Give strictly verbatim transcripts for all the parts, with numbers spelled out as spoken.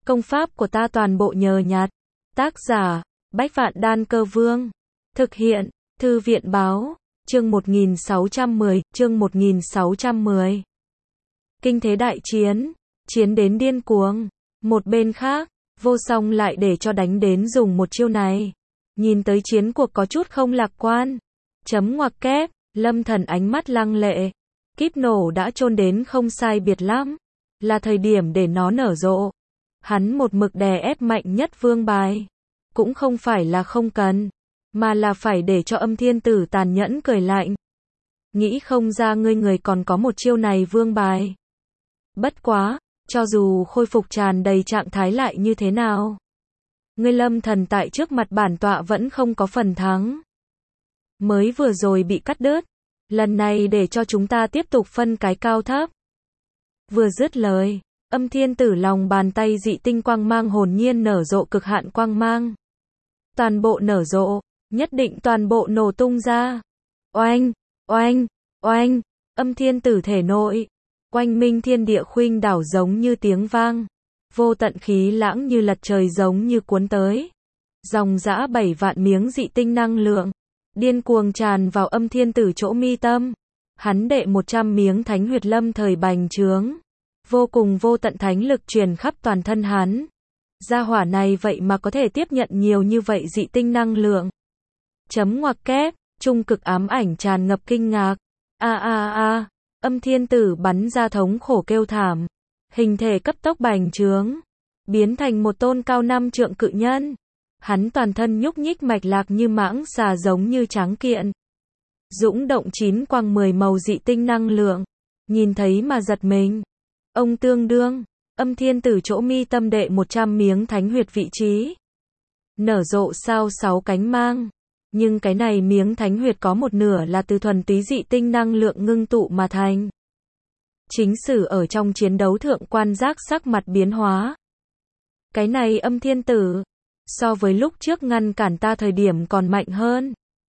Công pháp của ta toàn bộ nhờ nhặt. Tác giả, Bách Vạn Đan Cơ Vương. Thực hiện, Thư viện Báo. Chương một nghìn sáu trăm mười, chương một nghìn sáu trăm mười. Kinh thế đại chiến, chiến đến điên cuồng. Một bên khác, Vô Song lại để cho đánh đến dùng một chiêu này. Nhìn tới chiến cuộc có chút không lạc quan. Chấm ngoặc kép, Lâm Thần ánh mắt lăng lệ. Kíp nổ đã chôn đến không sai biệt lắm. Là thời điểm để nó nở rộ. Hắn một mực đè ép mạnh nhất vương bài. Cũng không phải là không cần, mà là phải để cho Âm Thiên Tử tàn nhẫn cười lạnh. Nghĩ không ra ngươi người còn có một chiêu này vương bài. Bất quá, cho dù khôi phục tràn đầy trạng thái lại như thế nào. Ngươi Lâm Thần tại trước mặt bản tọa vẫn không có phần thắng. Mới vừa rồi bị cắt đứt. Lần này để cho chúng ta tiếp tục phân cái cao thấp. Vừa dứt lời, Âm Thiên Tử lòng bàn tay dị tinh quang mang hồn nhiên nở rộ cực hạn quang mang. Toàn bộ nở rộ, nhất định toàn bộ nổ tung ra. Oanh, oanh, oanh, Âm Thiên Tử thể nội. Quanh minh thiên địa khuynh đảo giống như tiếng vang. Vô tận khí lãng như lật trời giống như cuốn tới. Dòng dã bảy vạn miếng dị tinh năng lượng. Điên cuồng tràn vào Âm Thiên Tử chỗ mi tâm. Hắn đệ một trăm miếng thánh huyệt lâm thời bành trướng. Vô cùng vô tận thánh lực truyền khắp toàn thân hắn. Gia hỏa này vậy mà có thể tiếp nhận nhiều như vậy dị tinh năng lượng. Chấm ngoặc kép, trung cực ám ảnh tràn ngập kinh ngạc. A a a, Âm Thiên Tử bắn ra thống khổ kêu thảm. Hình thể cấp tốc bành trướng. Biến thành một tôn cao năm trượng cự nhân. Hắn toàn thân nhúc nhích mạch lạc như mãng xà giống như tráng kiện. Dũng động chín quang mười màu dị tinh năng lượng. Nhìn thấy mà giật mình. Ông tương đương, Âm Thiên Tử chỗ mi tâm đệ một trăm miếng thánh huyệt vị trí. Nở rộ sao sáu cánh mang. Nhưng cái này miếng thánh huyệt có một nửa là từ thuần túy dị tinh năng lượng ngưng tụ mà thành. Chính sử ở trong chiến đấu thượng quan giác sắc mặt biến hóa. Cái này Âm Thiên Tử, so với lúc trước ngăn cản ta thời điểm còn mạnh hơn.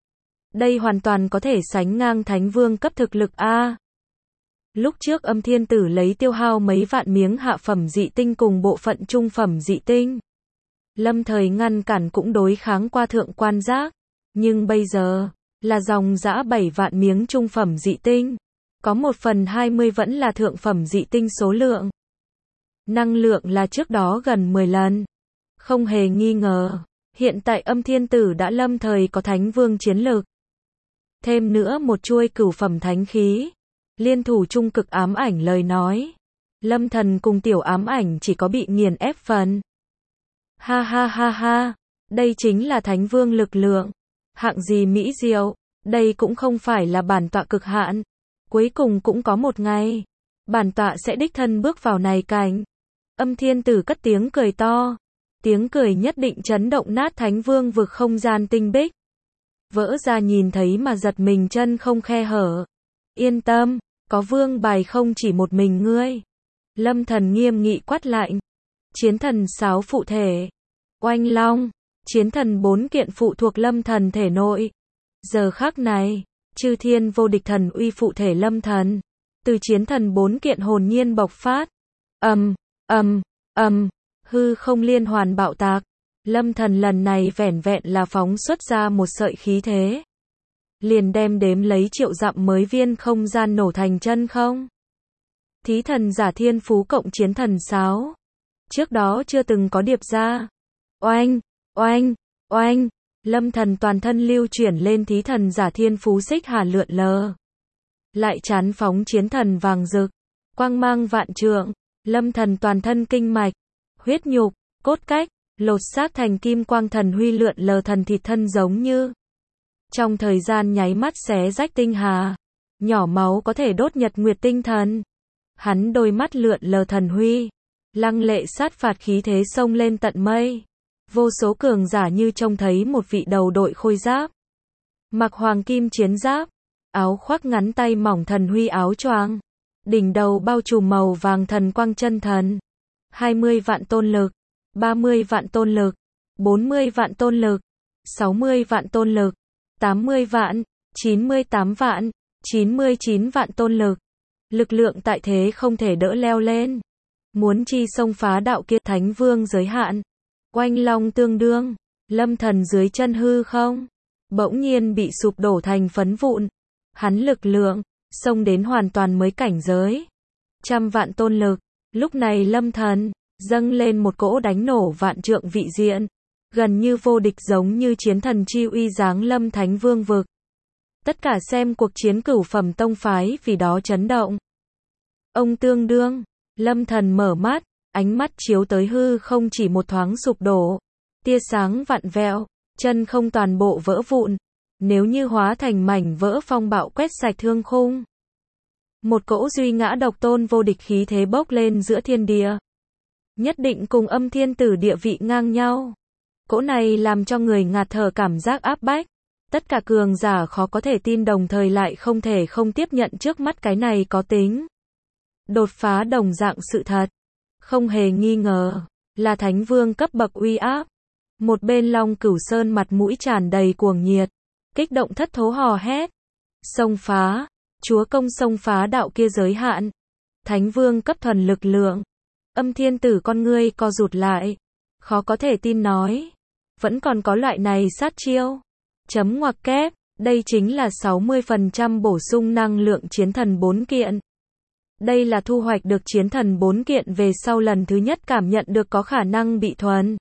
Đây hoàn toàn có thể sánh ngang Thánh Vương cấp thực lực A. Lúc trước Âm Thiên Tử lấy tiêu hao mấy vạn miếng hạ phẩm dị tinh cùng bộ phận trung phẩm dị tinh. Lâm thời ngăn cản cũng đối kháng qua thượng quan giác. Nhưng bây giờ, là dòng dã bảy vạn miếng trung phẩm dị tinh. Có một phần hai mươi vẫn là thượng phẩm dị tinh số lượng. Năng lượng là trước đó gần mười lần. Không hề nghi ngờ, hiện tại Âm Thiên Tử đã lâm thời có Thánh Vương chiến lực. Thêm nữa một chuôi cửu phẩm thánh khí. Liên thủ trung cực ám ảnh lời nói. Lâm Thần cùng tiểu ám ảnh chỉ có bị nghiền ép phần. Ha ha ha ha, đây chính là Thánh Vương lực lượng. Hạng gì mỹ diệu, đây cũng không phải là bản tọa cực hạn. Cuối cùng cũng có một ngày, bản tọa sẽ đích thân bước vào này cảnh. Âm Thiên Tử cất tiếng cười to. Tiếng cười nhất định chấn động nát Thánh Vương vực không gian tinh bích. Vỡ ra nhìn thấy mà giật mình chân không khe hở. Yên tâm. Có vương bài không chỉ một mình ngươi. Lâm Thần nghiêm nghị quát lạnh. Chiến thần sáu phụ thể. Oanh long. Chiến thần bốn kiện phụ thuộc Lâm Thần thể nội. Giờ khắc này, chư thiên vô địch thần uy phụ thể Lâm Thần. Từ chiến thần bốn kiện hồn nhiên bộc phát. Ầm, ầm, ầm, hư không liên hoàn bạo tạc. Lâm Thần lần này vẻn vẹn là phóng xuất ra một sợi khí thế. Liền đem đếm lấy triệu dặm mới viên không gian nổ thành chân không. Thí thần giả thiên phú cộng chiến thần sáo. Trước đó chưa từng có điệp ra. Oanh, oanh, oanh. Lâm Thần toàn thân lưu chuyển lên thí thần giả thiên phú xích hà lượn lờ. Lại chán phóng chiến thần vàng rực. Quang mang vạn trượng. Lâm Thần toàn thân kinh mạch. Huyết nhục, cốt cách. Lột xác thành kim quang thần huy lượn lờ thần thịt thân giống như. Trong thời gian nháy mắt xé rách tinh hà, nhỏ máu có thể đốt nhật nguyệt tinh thần. Hắn đôi mắt lượn lờ thần huy, lăng lệ sát phạt khí thế xông lên tận mây. Vô số cường giả như trông thấy một vị đầu đội khôi giáp, mặc hoàng kim chiến giáp, áo khoác ngắn tay mỏng thần huy áo choàng, đỉnh đầu bao trùm màu vàng thần quang chân thần. hai mươi vạn tôn lực, ba mươi vạn tôn lực, bốn mươi vạn tôn lực, sáu mươi vạn tôn lực. tám mươi vạn, chín mươi tám vạn, chín mươi chín vạn tôn lực. Lực lượng tại thế không thể đỡ leo lên. Muốn chi xông phá đạo kia thánh vương giới hạn. Oanh long tương đương, lâm thần dưới chân hư không, bỗng nhiên bị sụp đổ thành phấn vụn. Hắn lực lượng, xông đến hoàn toàn mới cảnh giới. Trăm vạn tôn lực, lúc này lâm thần, dâng lên một cỗ đánh nổ vạn trượng vị diện. Gần như vô địch giống như chiến thần chi uy giáng lâm thánh vương vực. Tất cả xem cuộc chiến cửu phẩm tông phái vì đó chấn động. Ông tương đương, lâm thần mở mắt, ánh mắt chiếu tới hư không chỉ một thoáng sụp đổ. Tia sáng vặn vẹo, chân không toàn bộ vỡ vụn. Nếu như hóa thành mảnh vỡ phong bạo quét sạch thương khung. Một cỗ duy ngã độc tôn vô địch khí thế bốc lên giữa thiên địa. Nhất định cùng Âm Thiên Tử địa vị ngang nhau. Cỗ này làm cho người ngạt thở cảm giác áp bách. Tất cả cường giả khó có thể tin đồng thời lại không thể không tiếp nhận trước mắt cái này có tính đột phá đồng dạng sự thật. Không hề nghi ngờ, là thánh vương cấp bậc uy áp. Một bên Long Cửu Sơn mặt mũi tràn đầy cuồng nhiệt, kích động thất thố hò hét. Xông phá, chúa công xông phá đạo kia giới hạn. Thánh vương cấp thuần lực lượng. Âm Thiên Tử con ngươi co rụt lại. Khó có thể tin nói. Vẫn còn có loại này sát chiêu. Chấm ngoặc kép, đây chính là sáu mươi phần trăm bổ sung năng lượng chiến thần bốn kiện. Đây là thu hoạch được chiến thần bốn kiện về sau lần thứ nhất cảm nhận được có khả năng bị thuần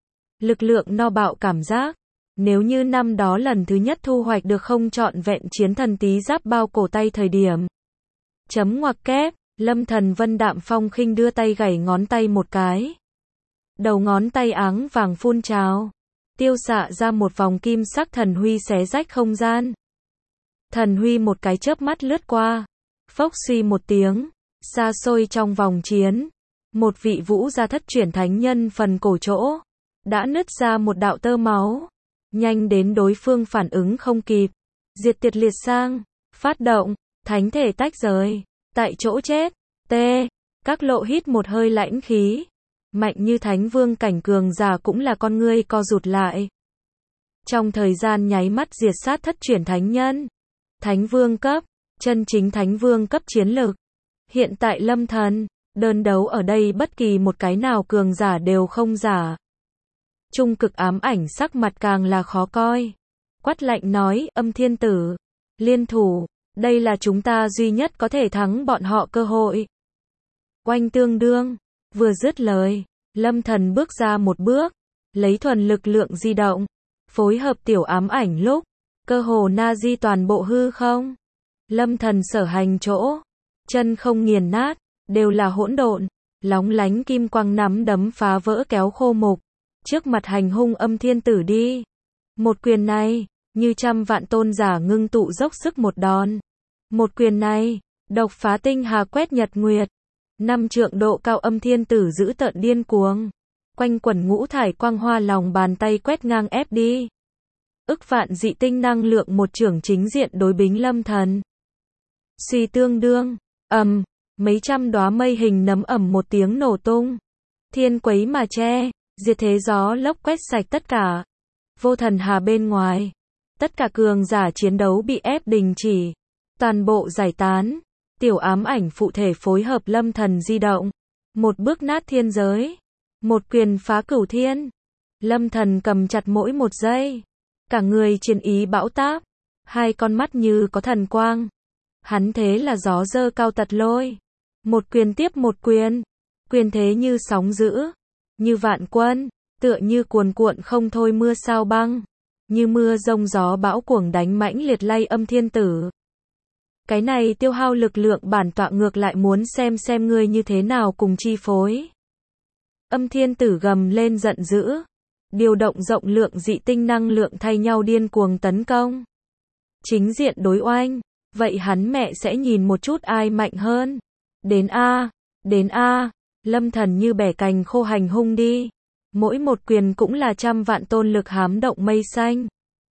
lực lượng no bạo cảm giác. Nếu như năm đó lần thứ nhất thu hoạch được không trọn vẹn chiến thần tí giáp bao cổ tay thời điểm. Chấm ngoặc kép, lâm thần vân đạm phong khinh đưa tay gảy ngón tay một cái. Đầu ngón tay áng vàng phun trào. Tiêu xạ ra một vòng kim sắc thần huy xé rách không gian. Thần huy một cái chớp mắt lướt qua. Phốc suy một tiếng. Xa xôi trong vòng chiến. Một vị vũ gia thất chuyển thánh nhân phần cổ chỗ. Đã nứt ra một đạo tơ máu. Nhanh đến đối phương phản ứng không kịp. Diệt tiệt liệt sang. Phát động. Thánh thể tách rời. Tại chỗ chết. T. Các lộ hít một hơi lãnh khí. Mạnh như thánh vương cảnh cường giả cũng là con ngươi co rụt lại. Trong thời gian nháy mắt diệt sát thất chuyển thánh nhân. Thánh vương cấp. Chân chính thánh vương cấp chiến lực. Hiện tại lâm thần. Đơn đấu ở đây bất kỳ một cái nào cường giả đều không giả. Trung cực ám ảnh sắc mặt càng là khó coi. Quát lạnh nói, Âm Thiên Tử. Liên thủ. Đây là chúng ta duy nhất có thể thắng bọn họ cơ hội. Oanh tương đương. Vừa dứt lời. Lâm thần bước ra một bước. Lấy thuần lực lượng di động. Phối hợp tiểu ám ảnh lúc. Cơ hồ na di toàn bộ hư không. Lâm thần sở hành chỗ. Chân không nghiền nát. Đều là hỗn độn. Lóng lánh kim quang nắm đấm phá vỡ kéo khô mục. Trước mặt hành hung Âm Thiên Tử đi. Một quyền này. Như trăm vạn tôn giả ngưng tụ dốc sức một đòn. Một quyền này. Độc phá tinh hà quét nhật nguyệt. Năm trượng độ cao Âm Thiên Tử giữ tợn điên cuồng. Quanh quẩn ngũ thải quang hoa lòng bàn tay quét ngang ép đi. Ức vạn dị tinh năng lượng một trưởng chính diện đối bính lâm thần. Suy tương đương. Ầm. Um, mấy trăm đóa mây hình nấm ầm một tiếng nổ tung. Thiên quấy mà che. Diệt thế gió lốc quét sạch tất cả. Vô thần hà bên ngoài. Tất cả cường giả chiến đấu bị ép đình chỉ. Toàn bộ giải tán. Tiểu ám ảnh phụ thể phối hợp lâm thần di động. Một bước nát thiên giới. Một quyền phá cửu thiên. Lâm thần cầm chặt mỗi một giây. Cả người chiến ý bão táp. Hai con mắt như có thần quang. Hắn thế là gió dơ cao tật lôi. Một quyền tiếp một quyền. Quyền thế như sóng dữ. Như vạn quân. Tựa như cuồn cuộn không thôi mưa sao băng. Như mưa rông gió bão cuồng đánh mãnh liệt lay Âm Thiên Tử. Cái này tiêu hao lực lượng bản tọa ngược lại muốn xem xem ngươi như thế nào cùng chi phối. Âm Thiên Tử gầm lên giận dữ. Điều động rộng lượng dị tinh năng lượng thay nhau điên cuồng tấn công. Chính diện đối oanh. Vậy hắn mẹ sẽ nhìn một chút ai mạnh hơn. Đến A. Đến A. Lâm thần như bẻ cành khô hành hung đi. Mỗi một quyền cũng là trăm vạn tôn lực hám động mây xanh.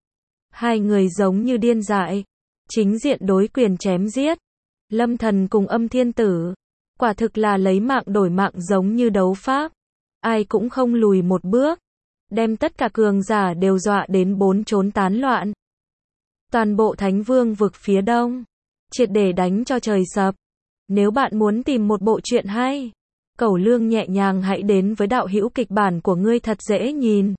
Hai người giống như điên dại. Chính diện đối quyền chém giết. Lâm thần cùng Âm Thiên Tử. Quả thực là lấy mạng đổi mạng giống như đấu pháp. Ai cũng không lùi một bước. Đem tất cả cường giả đều dọa đến bốn trốn tán loạn. Toàn bộ Thánh Vương vực phía đông. Triệt để đánh cho trời sập. Nếu bạn muốn tìm một bộ truyện hay. Cẩu Lương nhẹ nhàng hãy đến với đạo hữu kịch bản của ngươi thật dễ nhìn.